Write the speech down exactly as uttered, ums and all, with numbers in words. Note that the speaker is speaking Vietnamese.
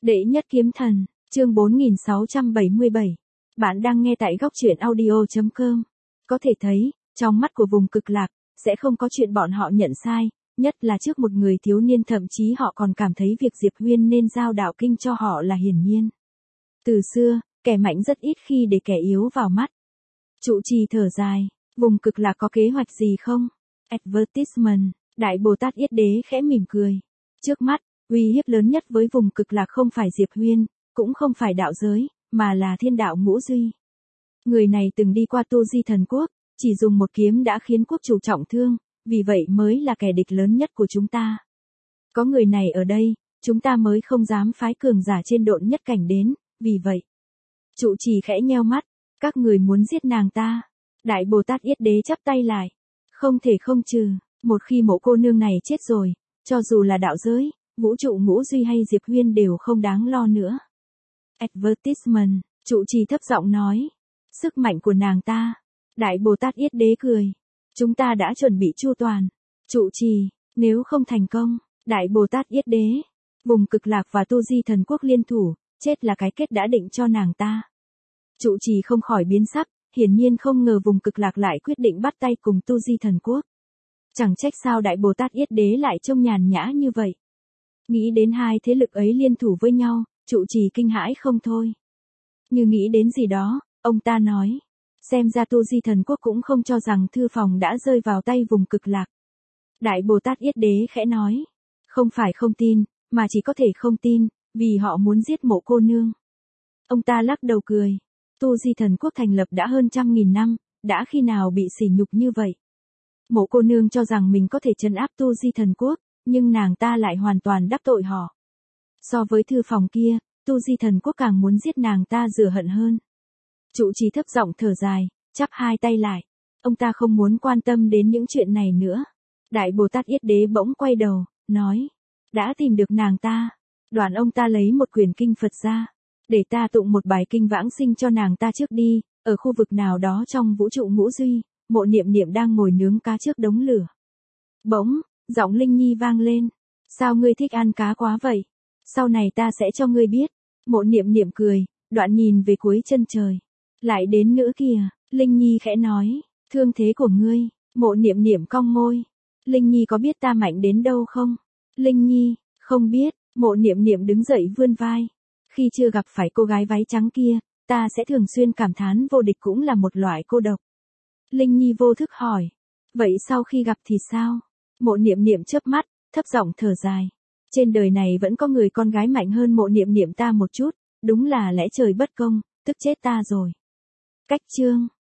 Đệ nhất kiếm thần, chương bốn nghìn sáu trăm bảy mươi bảy. Bạn đang nghe tại góc truyện audio chấm com. Có thể thấy, trong mắt của vùng cực lạc, sẽ không có chuyện bọn họ nhận sai, nhất là trước một người thiếu niên, thậm chí họ còn cảm thấy việc Diệp Huyên nên giao đạo kinh cho họ là hiển nhiên. Từ xưa, kẻ mạnh rất ít khi để kẻ yếu vào mắt. Trụ trì thở dài, vùng cực lạc có kế hoạch gì không? Advertisement, Đại Bồ Tát Yết Đế khẽ mỉm cười. Trước mắt, uy hiếp lớn nhất với vùng cực lạc không phải Diệp Huyên, cũng không phải đạo giới, mà là thiên đạo ngũ duy. Người này từng đi qua Tu Di Thần Quốc, chỉ dùng một kiếm đã khiến quốc chủ trọng thương, vì vậy mới là kẻ địch lớn nhất của chúng ta. Có người này ở đây, chúng ta mới không dám phái cường giả trên độn nhất cảnh đến, vì vậy. Trụ trì khẽ nheo mắt, các người muốn giết nàng ta. Đại Bồ Tát Yết Đế chắp tay lại. Không thể không trừ, một khi mộ cô nương này chết rồi, cho dù là đạo giới, vũ trụ ngũ duy hay Diệp Huyên đều không đáng lo nữa. Advertisement, trụ trì thấp giọng nói. Sức mạnh của nàng ta. Đại Bồ Tát Yết Đế cười. Chúng ta đã chuẩn bị chu toàn. Trụ trì, nếu không thành công, Đại Bồ Tát Yết Đế, vùng cực lạc và Tu Di Thần Quốc liên thủ, chết là cái kết đã định cho nàng ta. Trụ trì không khỏi biến sắc, hiển nhiên không ngờ vùng cực lạc lại quyết định bắt tay cùng Tu Di Thần Quốc. Chẳng trách sao Đại Bồ Tát Yết Đế lại trông nhàn nhã như vậy. Nghĩ đến hai thế lực ấy liên thủ với nhau, trụ trì kinh hãi không thôi. Như nghĩ đến gì đó, ông ta nói. Xem ra Tu Di Thần Quốc cũng không cho rằng thư phòng đã rơi vào tay vùng cực lạc. Đại Bồ Tát Yết Đế khẽ nói. Không phải không tin, mà chỉ có thể không tin, vì họ muốn giết mộ cô nương. Ông ta lắc đầu cười. Tu Di Thần Quốc thành lập đã hơn trăm nghìn năm, đã khi nào bị sỉ nhục như vậy. Mộ cô nương cho rằng mình có thể trấn áp Tu Di Thần Quốc, nhưng nàng ta lại hoàn toàn đắc tội họ. So với thư phòng kia, Tu Di Thần Quốc càng muốn giết nàng ta rửa hận hơn. Trụ trì thấp giọng thở dài, chắp hai tay lại. Ông ta không muốn quan tâm đến những chuyện này nữa. Đại Bồ Tát Yết Đế bỗng quay đầu, nói. Đã tìm được nàng ta. Đoạn ông ta lấy một quyển kinh Phật ra. Để ta tụng một bài kinh vãng sinh cho nàng ta trước đi. Ở khu vực nào đó trong vũ trụ ngũ duy, Mộ Niệm Niệm đang ngồi nướng cá trước đống lửa. Bỗng, giọng Linh Nhi vang lên. Sao ngươi thích ăn cá quá vậy? Sau này ta sẽ cho ngươi biết. Mộ Niệm Niệm cười, đoạn nhìn về cuối chân trời. Lại đến nữa kìa, Linh Nhi khẽ nói. Thương thế của ngươi. Mộ Niệm Niệm cong môi. Linh Nhi có biết ta mạnh đến đâu không? Linh Nhi, không biết. Mộ Niệm Niệm đứng dậy vươn vai. Khi chưa gặp phải cô gái váy trắng kia, ta sẽ thường xuyên cảm thán vô địch cũng là một loại cô độc. Linh Nhi vô thức hỏi. Vậy sau khi gặp thì sao? Mộ Niệm Niệm chớp mắt, thấp giọng thở dài. Trên đời này vẫn có người con gái mạnh hơn Mộ Niệm Niệm ta một chút, đúng là lẽ trời bất công, tức chết ta rồi. Cách chương